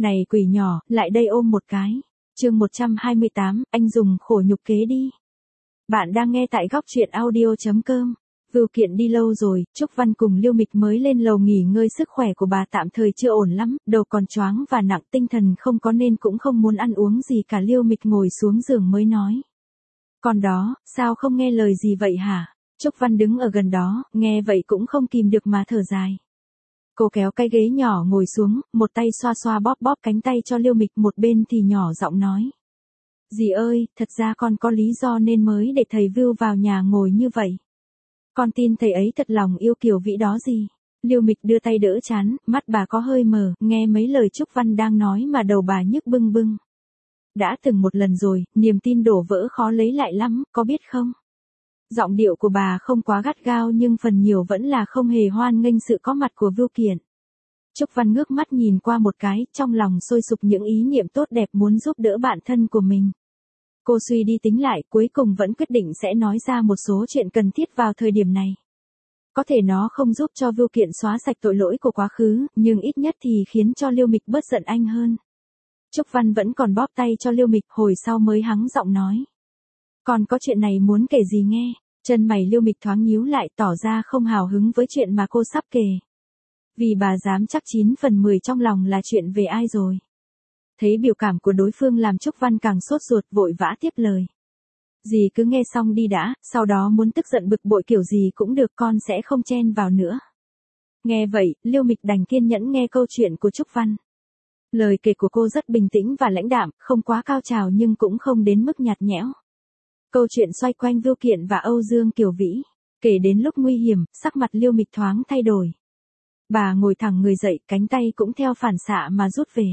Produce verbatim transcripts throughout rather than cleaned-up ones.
Này quỷ nhỏ, lại đây ôm một cái. Chương một trăm hai mươi tám, anh dùng khổ nhục kế đi. Bạn đang nghe tại góc truyện audio chấm com. Vưu Kiện đi lâu rồi, Trúc Văn cùng Liêu Mịch mới lên lầu nghỉ ngơi, sức khỏe của bà tạm thời chưa ổn lắm, đầu còn choáng và nặng, tinh thần không có nên cũng không muốn ăn uống gì cả. Liêu Mịch ngồi xuống giường mới nói. Còn đó, sao không nghe lời gì vậy hả? Trúc Văn đứng ở gần đó, nghe vậy cũng không kìm được mà thở dài. Cô kéo cái ghế nhỏ ngồi xuống, một tay xoa xoa bóp bóp cánh tay cho Liêu Mịch, một bên thì nhỏ giọng nói. Dì ơi, thật ra con có lý do nên mới để thầy Vưu vào nhà ngồi như vậy. Con tin thầy ấy thật lòng yêu Kiều Vĩ đó gì. Liêu Mịch đưa tay đỡ trán, mắt bà có hơi mờ, nghe mấy lời Trúc Văn đang nói mà đầu bà nhức bưng bưng. Đã từng một lần rồi, niềm tin đổ vỡ khó lấy lại lắm, có biết không? Giọng điệu của bà không quá gắt gao nhưng phần nhiều vẫn là không hề hoan nghênh sự có mặt của Vưu Kiện. Trúc Văn ngước mắt nhìn qua một cái, trong lòng sôi sục những ý niệm tốt đẹp muốn giúp đỡ bạn thân của mình. Cô suy đi tính lại, cuối cùng vẫn quyết định sẽ nói ra một số chuyện cần thiết vào thời điểm này. Có thể nó không giúp cho Vưu Kiện xóa sạch tội lỗi của quá khứ, nhưng ít nhất thì khiến cho Liêu Mịch bớt giận anh hơn. Trúc Văn vẫn còn bóp tay cho Liêu Mịch, hồi sau mới hắng giọng nói. Còn có chuyện này muốn kể gì nghe? Chân mày Liêu Mịch thoáng nhíu lại, tỏ ra không hào hứng với chuyện mà cô sắp kể. Vì bà dám chắc chín phần mười trong lòng là chuyện về ai rồi. Thấy biểu cảm của đối phương làm Trúc Văn càng sốt ruột, vội vã tiếp lời. Dì cứ nghe xong đi đã, sau đó muốn tức giận bực bội kiểu gì cũng được, con sẽ không chen vào nữa. Nghe vậy, Liêu Mịch đành kiên nhẫn nghe câu chuyện của Trúc Văn. Lời kể của cô rất bình tĩnh và lãnh đạm, không quá cao trào nhưng cũng không đến mức nhạt nhẽo. Câu chuyện xoay quanh Vưu Kiện và Âu Dương Kiều Vĩ. Kể đến lúc nguy hiểm, sắc mặt Liêu Mịch thoáng thay đổi. Bà ngồi thẳng người dậy, cánh tay cũng theo phản xạ mà rút về.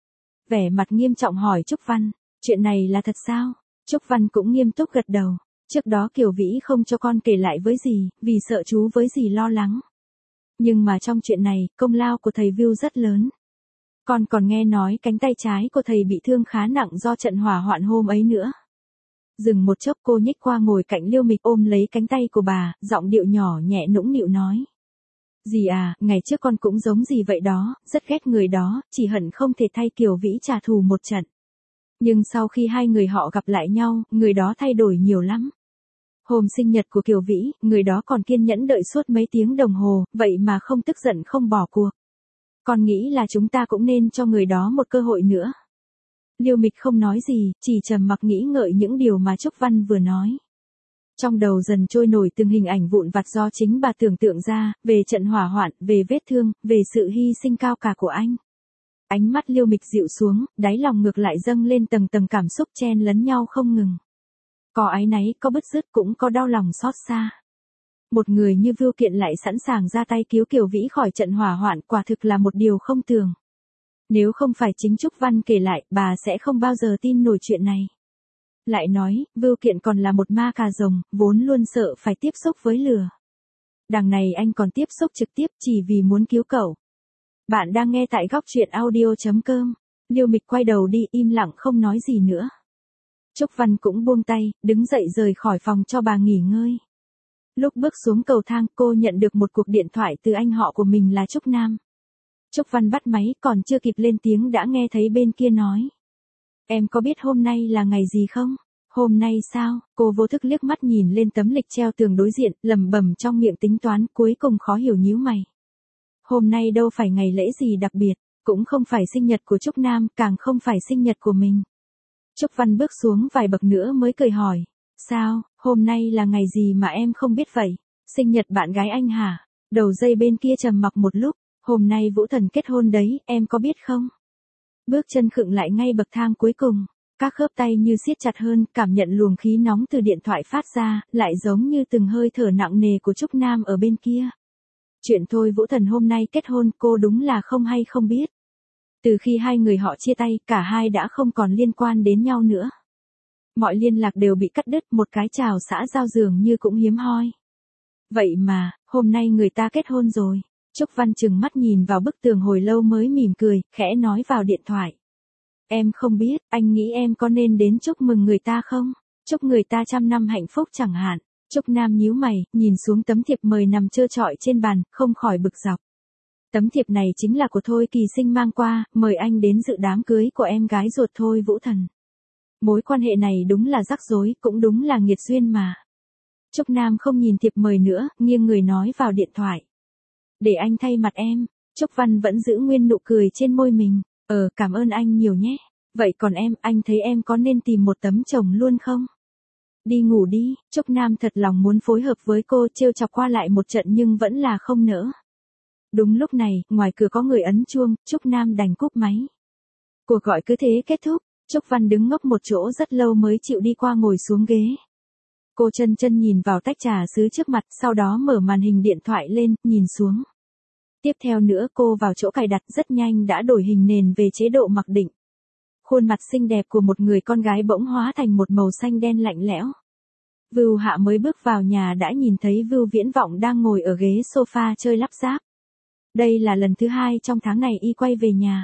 Vẻ mặt nghiêm trọng hỏi Trúc Văn, chuyện này là thật sao? Trúc Văn cũng nghiêm túc gật đầu. Trước đó Kiều Vĩ không cho con kể lại với dì, vì sợ chú với dì lo lắng. Nhưng mà trong chuyện này, công lao của thầy Vưu rất lớn. Con còn nghe nói cánh tay trái của thầy bị thương khá nặng do trận hỏa hoạn hôm ấy nữa. Dừng một chốc, cô nhích qua ngồi cạnh Liêu Mịch, ôm lấy cánh tay của bà, giọng điệu nhỏ nhẹ nũng nịu nói. Dì à, ngày trước con cũng giống dì vậy đó, rất ghét người đó, chỉ hận không thể thay Kiều Vĩ trả thù một trận. Nhưng sau khi hai người họ gặp lại nhau, người đó thay đổi nhiều lắm. Hôm sinh nhật của Kiều Vĩ, người đó còn kiên nhẫn đợi suốt mấy tiếng đồng hồ, vậy mà không tức giận không bỏ cuộc. Con nghĩ là chúng ta cũng nên cho người đó một cơ hội nữa. Liêu Mịch không nói gì, chỉ trầm mặc nghĩ ngợi những điều mà Trúc Văn vừa nói. Trong đầu dần trôi nổi từng hình ảnh vụn vặt do chính bà tưởng tượng ra, về trận hỏa hoạn, về vết thương, về sự hy sinh cao cả của anh. Ánh mắt Liêu Mịch dịu xuống, đáy lòng ngược lại dâng lên tầng tầng cảm xúc chen lấn nhau không ngừng. Có áy náy, có bứt rứt, cũng có đau lòng xót xa. Một người như Vưu Kiện lại sẵn sàng ra tay cứu Kiều Vĩ khỏi trận hỏa hoạn, quả thực là một điều không tưởng. Nếu không phải chính Trúc Văn kể lại, bà sẽ không bao giờ tin nổi chuyện này. Lại nói, Vưu Kiện còn là một ma cà rồng, vốn luôn sợ phải tiếp xúc với lửa. Đằng này anh còn tiếp xúc trực tiếp chỉ vì muốn cứu cậu. Bạn đang nghe tại góc truyện audio chấm com. Liêu Mịch quay đầu đi, im lặng không nói gì nữa. Trúc Văn cũng buông tay, đứng dậy rời khỏi phòng cho bà nghỉ ngơi. Lúc bước xuống cầu thang, cô nhận được một cuộc điện thoại từ anh họ của mình là Trúc Nam. Trúc Văn bắt máy, còn chưa kịp lên tiếng đã nghe thấy bên kia nói. Em có biết hôm nay là ngày gì không? Hôm nay sao? Cô vô thức liếc mắt nhìn lên tấm lịch treo tường đối diện, lẩm bẩm trong miệng tính toán, cuối cùng khó hiểu nhíu mày. Hôm nay đâu phải ngày lễ gì đặc biệt, cũng không phải sinh nhật của Trúc Nam, càng không phải sinh nhật của mình. Trúc Văn bước xuống vài bậc nữa mới cười hỏi. Sao, hôm nay là ngày gì mà em không biết vậy? Sinh nhật bạn gái anh hả? Đầu dây bên kia trầm mặc một lúc. Hôm nay Vũ Thần kết hôn đấy, em có biết không? Bước chân khựng lại ngay bậc thang cuối cùng. Các khớp tay như siết chặt hơn, cảm nhận luồng khí nóng từ điện thoại phát ra, lại giống như từng hơi thở nặng nề của Trúc Nam ở bên kia. Chuyện thôi Vũ Thần hôm nay kết hôn, cô đúng là không hay không biết. Từ khi hai người họ chia tay, cả hai đã không còn liên quan đến nhau nữa. Mọi liên lạc đều bị cắt đứt, một cái chào xã giao dường như cũng hiếm hoi. Vậy mà, hôm nay người ta kết hôn rồi. Trúc Văn chừng mắt nhìn vào bức tường hồi lâu mới mỉm cười, khẽ nói vào điện thoại. Em không biết, anh nghĩ em có nên đến chúc mừng người ta không? Chúc người ta trăm năm hạnh phúc chẳng hạn. Trúc Nam nhíu mày, nhìn xuống tấm thiệp mời nằm trơ trọi trên bàn, không khỏi bực dọc. Tấm thiệp này chính là của Thôi Kỳ Sinh mang qua, mời anh đến dự đám cưới của em gái ruột Thôi Vũ Thần. Mối quan hệ này đúng là rắc rối, cũng đúng là nghiệt duyên mà. Trúc Nam không nhìn thiệp mời nữa, nghiêng người nói vào điện thoại. Để anh thay mặt em. Trúc Văn vẫn giữ nguyên nụ cười trên môi mình. Ờ, cảm ơn anh nhiều nhé. Vậy còn em, anh thấy em có nên tìm một tấm chồng luôn không? Đi ngủ đi. Trúc Nam thật lòng muốn phối hợp với cô, trêu chọc qua lại một trận nhưng vẫn là không nỡ. Đúng lúc này, ngoài cửa có người ấn chuông, Trúc Nam đành cúp máy. Cuộc gọi cứ thế kết thúc, Trúc Văn đứng ngốc một chỗ rất lâu mới chịu đi qua ngồi xuống ghế. Cô chân chân nhìn vào tách trà sứ trước mặt, sau đó mở màn hình điện thoại lên, nhìn xuống. Tiếp theo nữa cô vào chỗ cài đặt rất nhanh đã đổi hình nền về chế độ mặc định. Khuôn mặt xinh đẹp của một người con gái bỗng hóa thành một màu xanh đen lạnh lẽo. Vưu Hạ mới bước vào nhà đã nhìn thấy Vưu Viễn Vọng đang ngồi ở ghế sofa chơi lắp ráp. Đây là lần thứ hai trong tháng này y quay về nhà.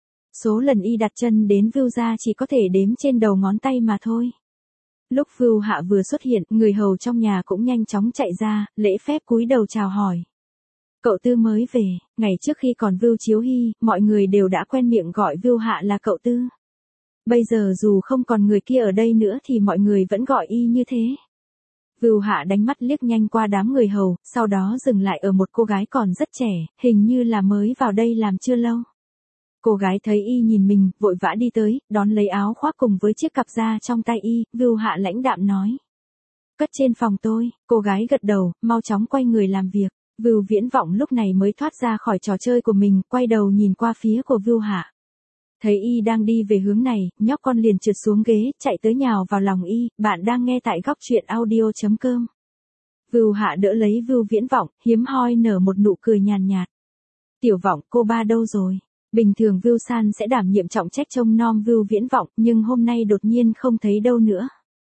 Số lần y đặt chân đến Vưu gia chỉ có thể đếm trên đầu ngón tay mà thôi. Lúc Vưu Hạ vừa xuất hiện, người hầu trong nhà cũng nhanh chóng chạy ra, lễ phép cúi đầu chào hỏi. Cậu Tư mới về, ngày trước khi còn Vưu Chiếu Hy, mọi người đều đã quen miệng gọi Vưu Hạ là cậu Tư. Bây giờ dù không còn người kia ở đây nữa thì mọi người vẫn gọi y như thế. Vưu Hạ đánh mắt liếc nhanh qua đám người hầu, sau đó dừng lại ở một cô gái còn rất trẻ, hình như là mới vào đây làm chưa lâu. Cô gái thấy y nhìn mình, vội vã đi tới, đón lấy áo khoác cùng với chiếc cặp da trong tay y, Vưu Hạ lãnh đạm nói. Cất trên phòng tôi, cô gái gật đầu, mau chóng quay người làm việc. Vưu Viễn Vọng lúc này mới thoát ra khỏi trò chơi của mình, quay đầu nhìn qua phía của Vưu Hạ. Thấy y đang đi về hướng này, nhóc con liền trượt xuống ghế, chạy tới nhào vào lòng y, bạn đang nghe tại góc truyện audio chấm com. Vưu Hạ đỡ lấy Vưu Viễn Vọng, hiếm hoi nở một nụ cười nhàn nhạt. Tiểu Vọng, cô ba đâu rồi? Bình thường Vưu San sẽ đảm nhiệm trọng trách trông nom Vưu Viễn Vọng, nhưng hôm nay đột nhiên không thấy đâu nữa.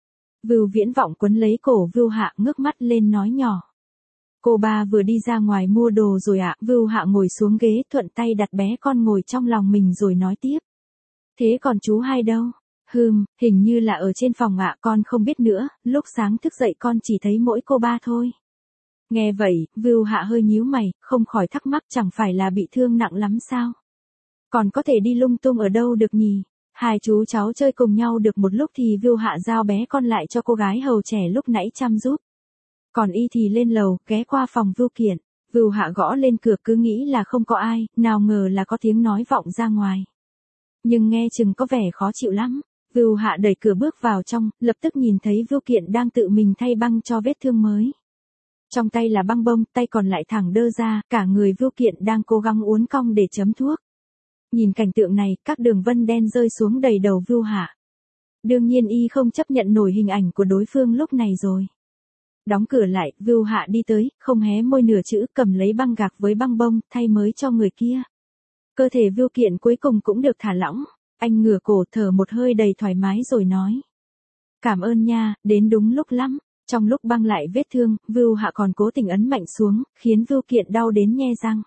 Vưu Viễn Vọng quấn lấy cổ Vưu Hạ ngước mắt lên nói nhỏ. Cô ba vừa đi ra ngoài mua đồ rồi ạ. À? Vưu Hạ ngồi xuống ghế thuận tay đặt bé con ngồi trong lòng mình rồi nói tiếp. Thế còn chú hai đâu? Hừm, hình như là ở trên phòng ạ, à, con không biết nữa, lúc sáng thức dậy con chỉ thấy mỗi cô ba thôi. Nghe vậy, Vưu Hạ hơi nhíu mày, không khỏi thắc mắc chẳng phải là bị thương nặng lắm sao? Còn có thể đi lung tung ở đâu được nhỉ? Hai chú cháu chơi cùng nhau được một lúc thì Vưu Hạ giao bé con lại cho cô gái hầu trẻ lúc nãy chăm giúp. Còn y thì lên lầu, ghé qua phòng Vưu Kiện. Vưu Hạ gõ lên cửa cứ nghĩ là không có ai, nào ngờ là có tiếng nói vọng ra ngoài. Nhưng nghe chừng có vẻ khó chịu lắm. Vưu Hạ đẩy cửa bước vào trong, lập tức nhìn thấy Vưu Kiện đang tự mình thay băng cho vết thương mới. Trong tay là băng bông, tay còn lại thẳng đơ ra, cả người Vưu Kiện đang cố gắng uốn cong để chấm thuốc. Nhìn cảnh tượng này, các đường vân đen rơi xuống đầy đầu Vưu Hạ. Đương nhiên y không chấp nhận nổi hình ảnh của đối phương lúc này rồi. Đóng cửa lại, Vưu Hạ đi tới, không hé môi nửa chữ, cầm lấy băng gạc với băng bông, thay mới cho người kia. Cơ thể Vưu Kiện cuối cùng cũng được thả lỏng. Anh ngửa cổ thở một hơi đầy thoải mái rồi nói. Cảm ơn nha, đến đúng lúc lắm. Trong lúc băng lại vết thương, Vưu Hạ còn cố tình ấn mạnh xuống, khiến Vưu Kiện đau đến nhe răng.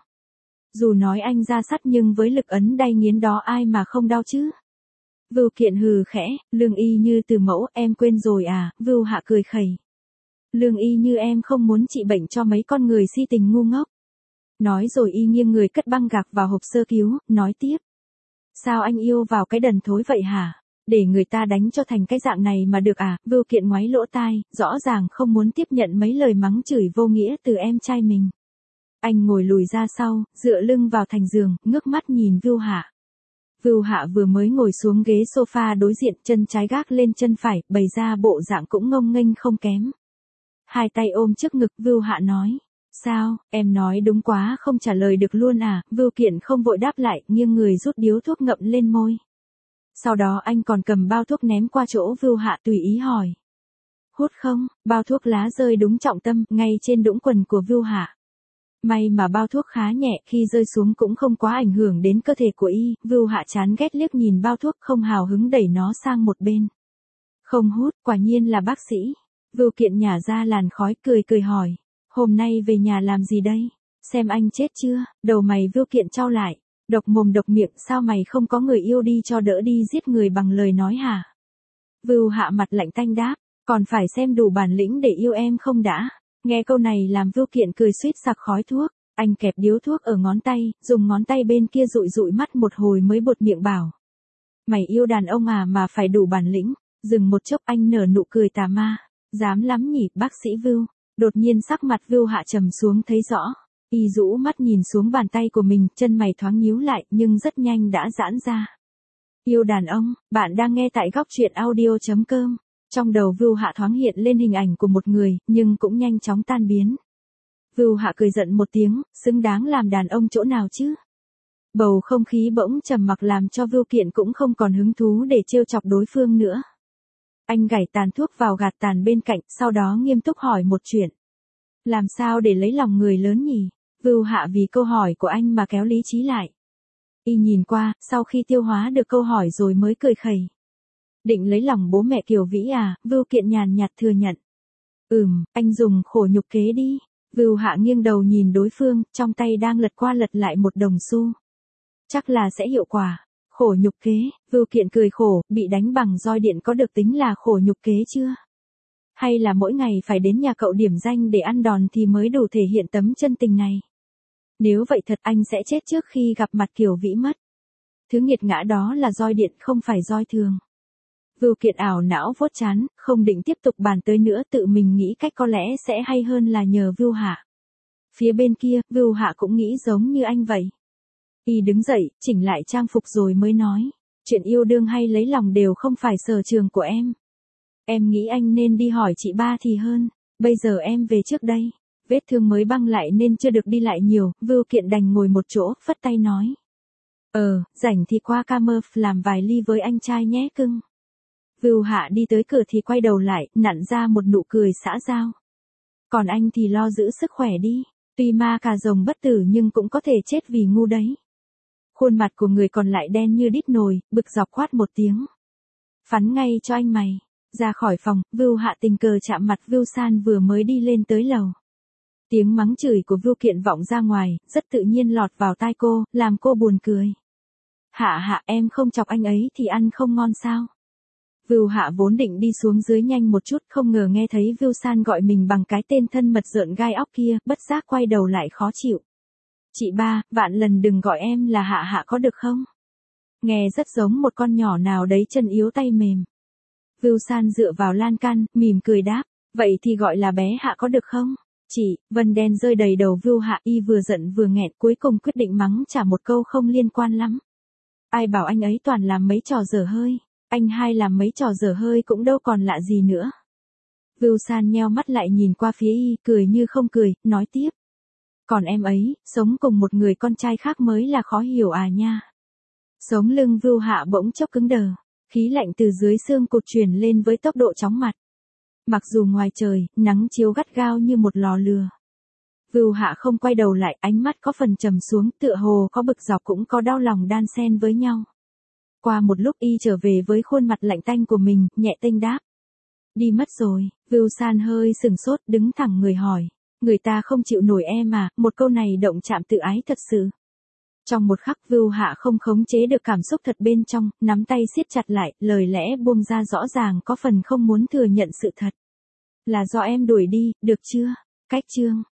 Dù nói anh ra sắt nhưng với lực ấn đay nghiến đó ai mà không đau chứ. Vưu Kiện hừ khẽ, lương y như từ mẫu, em quên rồi à, Vưu Hạ cười khẩy. Lương y như em không muốn trị bệnh cho mấy con người si tình ngu ngốc. Nói rồi y nghiêng người cất băng gạc vào hộp sơ cứu, nói tiếp. Sao anh yêu vào cái đần thối vậy hả? Để người ta đánh cho thành cái dạng này mà được à? Vưu Kiện ngoáy lỗ tai, rõ ràng không muốn tiếp nhận mấy lời mắng chửi vô nghĩa từ em trai mình. Anh ngồi lùi ra sau, dựa lưng vào thành giường, ngước mắt nhìn Vưu Hạ. Vưu Hạ vừa mới ngồi xuống ghế sofa đối diện, chân trái gác lên chân phải, bày ra bộ dạng cũng ngông nghênh không kém. Hai tay ôm trước ngực, Vưu Hạ nói. Sao, em nói đúng quá không trả lời được luôn à? Vưu Kiện không vội đáp lại, nghiêng người rút điếu thuốc ngậm lên môi. Sau đó anh còn cầm bao thuốc ném qua chỗ Vưu Hạ tùy ý hỏi. Hút không? Bao thuốc lá rơi đúng trọng tâm, ngay trên đũng quần của Vưu Hạ. May mà bao thuốc khá nhẹ, khi rơi xuống cũng không quá ảnh hưởng đến cơ thể của y. Vưu Hạ chán ghét liếc nhìn bao thuốc, không hào hứng đẩy nó sang một bên. Không hút, quả nhiên là bác sĩ. Vưu Kiện nhả ra làn khói, cười cười hỏi. Hôm nay về nhà làm gì đây? Xem anh chết chưa? Đầu mày Vưu Kiện chau lại. Độc mồm độc miệng, sao mày không có người yêu đi cho đỡ đi giết người bằng lời nói hả? Vưu Hạ mặt lạnh tanh đáp. Còn phải xem đủ bản lĩnh để yêu em không đã? Nghe câu này làm Vưu Kiện cười suýt sặc khói thuốc. Anh kẹp điếu thuốc ở ngón tay, dùng ngón tay bên kia dụi dụi mắt một hồi mới buột miệng bảo. Mày yêu đàn ông à mà phải đủ bản lĩnh. Dừng một chốc anh nở nụ cười tà ma. Dám lắm nhỉ, bác sĩ Vưu. Đột nhiên sắc mặt Vưu Hạ trầm xuống thấy rõ. Y rũ mắt nhìn xuống bàn tay của mình, chân mày thoáng nhíu lại nhưng rất nhanh đã giãn ra. Yêu đàn ông, bạn đang nghe tại góc truyện audio chấm com. Trong đầu Vưu Hạ thoáng hiện lên hình ảnh của một người, nhưng cũng nhanh chóng tan biến. Vưu Hạ cười giận một tiếng, xứng đáng làm đàn ông chỗ nào chứ? Bầu không khí bỗng trầm mặc làm cho Vưu Kiện cũng không còn hứng thú để trêu chọc đối phương nữa. Anh gảy tàn thuốc vào gạt tàn bên cạnh, sau đó nghiêm túc hỏi một chuyện. Làm sao để lấy lòng người lớn nhỉ? Vưu Hạ vì câu hỏi của anh mà kéo lý trí lại. Y nhìn qua, sau khi tiêu hóa được câu hỏi rồi mới cười khẩy. Định lấy lòng bố mẹ Kiều Vĩ à? Vưu Kiện nhàn nhạt thừa nhận. Ừm, anh dùng khổ nhục kế đi. Vưu Hạ nghiêng đầu nhìn đối phương, trong tay đang lật qua lật lại một đồng xu. Chắc là sẽ hiệu quả. Khổ nhục kế, Vưu Kiện cười khổ, bị đánh bằng roi điện có được tính là khổ nhục kế chưa? Hay là mỗi ngày phải đến nhà cậu điểm danh để ăn đòn thì mới đủ thể hiện tấm chân tình này? Nếu vậy thật anh sẽ chết trước khi gặp mặt Kiều Vĩ mất. Thứ nghiệt ngã đó là roi điện không phải roi thường. Vưu Kiện ảo não vuốt trán, không định tiếp tục bàn tới nữa, tự mình nghĩ cách có lẽ sẽ hay hơn là nhờ Vưu Hạ. Phía bên kia, Vưu Hạ cũng nghĩ giống như anh vậy. Y đứng dậy, chỉnh lại trang phục rồi mới nói. Chuyện yêu đương hay lấy lòng đều không phải sở trường của em. Em nghĩ anh nên đi hỏi chị ba thì hơn. Bây giờ em về trước đây. Vết thương mới băng lại nên chưa được đi lại nhiều. Vưu Kiện đành ngồi một chỗ, phất tay nói. Ờ, rảnh thì qua Camerf làm vài ly với anh trai nhé cưng. Vưu Hạ đi tới cửa thì quay đầu lại, nặn ra một nụ cười xã giao. Còn anh thì lo giữ sức khỏe đi. Tuy ma cà rồng bất tử nhưng cũng có thể chết vì ngu đấy. Khuôn mặt của người còn lại đen như đít nồi, bực dọc quát một tiếng. Phắn ngay cho anh mày. Ra khỏi phòng, Vưu Hạ tình cờ chạm mặt Vưu San vừa mới đi lên tới lầu. Tiếng mắng chửi của Vưu Kiện vọng ra ngoài, rất tự nhiên lọt vào tai cô, làm cô buồn cười. Hạ hạ em không chọc anh ấy thì ăn không ngon sao? Vưu Hạ vốn định đi xuống dưới nhanh một chút, không ngờ nghe thấy Vưu San gọi mình bằng cái tên thân mật rợn gai óc kia, bất giác quay đầu lại khó chịu. Chị ba, vạn lần đừng gọi em là Hạ Hạ có được không? Nghe rất giống một con nhỏ nào đấy chân yếu tay mềm. Vưu San dựa vào lan can, mỉm cười đáp, vậy thì gọi là bé Hạ có được không? Chị, vân đen rơi đầy đầu Vưu Hạ, y vừa giận vừa nghẹn, cuối cùng quyết định mắng trả một câu không liên quan lắm. Ai bảo anh ấy toàn làm mấy trò dở hơi, anh hai làm mấy trò dở hơi cũng đâu còn lạ gì nữa. Vưu San nheo mắt lại nhìn qua phía y, cười như không cười, nói tiếp. Còn em ấy, sống cùng một người con trai khác mới là khó hiểu à nha. Sống lưng Vưu Hạ bỗng chốc cứng đờ, khí lạnh từ dưới xương cột truyền lên với tốc độ chóng mặt. Mặc dù ngoài trời, nắng chiếu gắt gao như một lò lửa. Vưu Hạ không quay đầu lại, ánh mắt có phần trầm xuống, tựa hồ có bực dọc cũng có đau lòng đan xen với nhau. Qua một lúc y trở về với khuôn mặt lạnh tanh của mình, nhẹ tênh đáp. Đi mất rồi. Vưu San hơi sừng sốt, đứng thẳng người hỏi. Người ta không chịu nổi em à? Một câu này động chạm tự ái thật sự. Trong một khắc Vưu Hạ không khống chế được cảm xúc thật bên trong, nắm tay siết chặt lại, lời lẽ buông ra rõ ràng có phần không muốn thừa nhận sự thật. Là do em đuổi đi, được chưa? Cách chương.